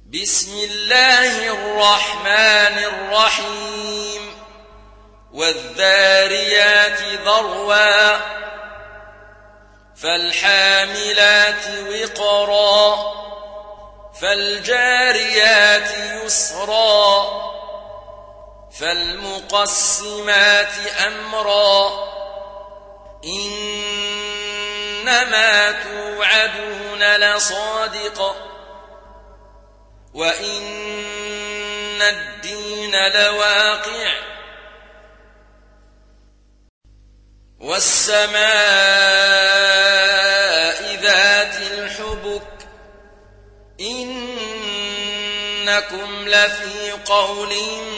بسم الله الرحمن الرحيم والذاريات ذروا فالحاملات وقرا فالجاريات يسرا فالمقسمات أمرا إنما توعدون لصادق وإن الدين لواقع والسماء ذات الحبك إنكم لفي قول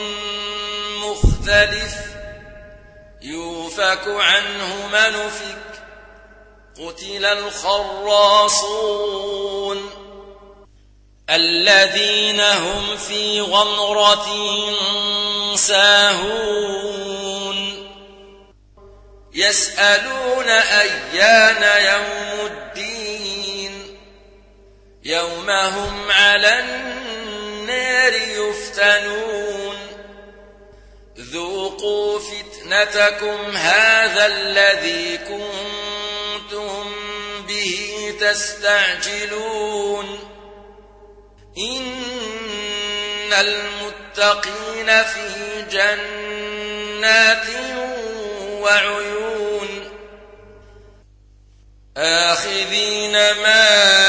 مختلف يوفك عنه من أفك قتل الخراصون الذين هم في غمرة ساهون يسألون أيان يوم الدين يوم هم على النار يفتنون ذوقوا فتنتكم هذا الذي كنتم به تستعجلون إن المتقين في جنات وعيون آخذين ما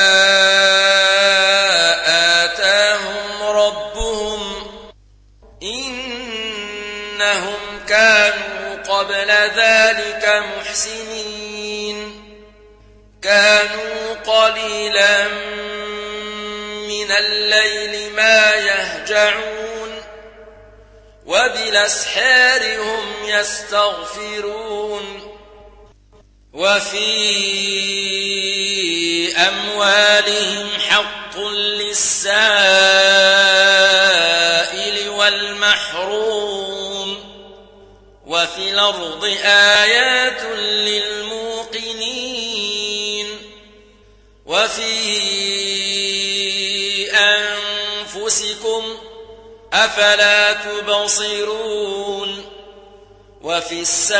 آتاهم ربهم إنهم كانوا قبل ذلك محسنين كانوا قليلا من الليل ما يهجعون وبالأسحار هم يستغفرون وفي أموالهم حق للسائل والمحروم وفي الأرض آيات للموقنين وفي أنفسكم أفلا تبصرون وفي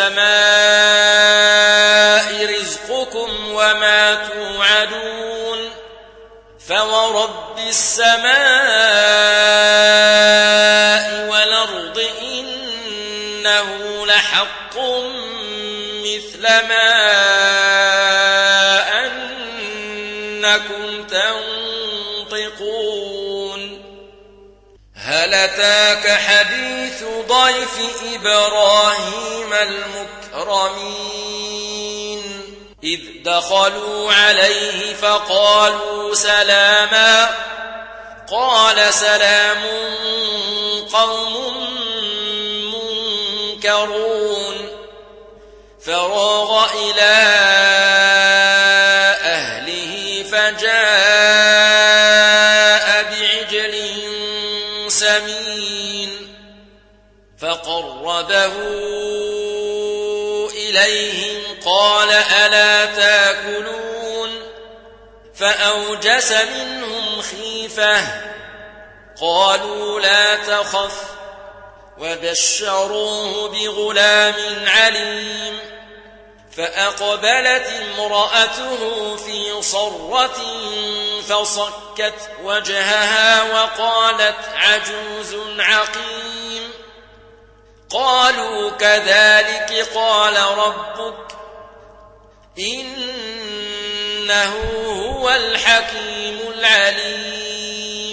السماء رزقكم وما توعدون فورب السماء والأرض إنه لحق مثل ما أنكم تنطقون هل أتاك حديث ضيف إبراهيم المكرمين إذ دخلوا عليه فقالوا سلاما قال سلام قوم منكرون فراغ إلى أهله فجاء بعجل سمين فقربه إليهم قال ألا تاكلون فأوجس منهم خيفة قالوا لا تخف وبشروه بغلام عليم فأقبلت امرأته في صرة فصكت وجهها وقالت عجوز عقيم قالوا كذلك قال ربك إنه هو الحكيم العليم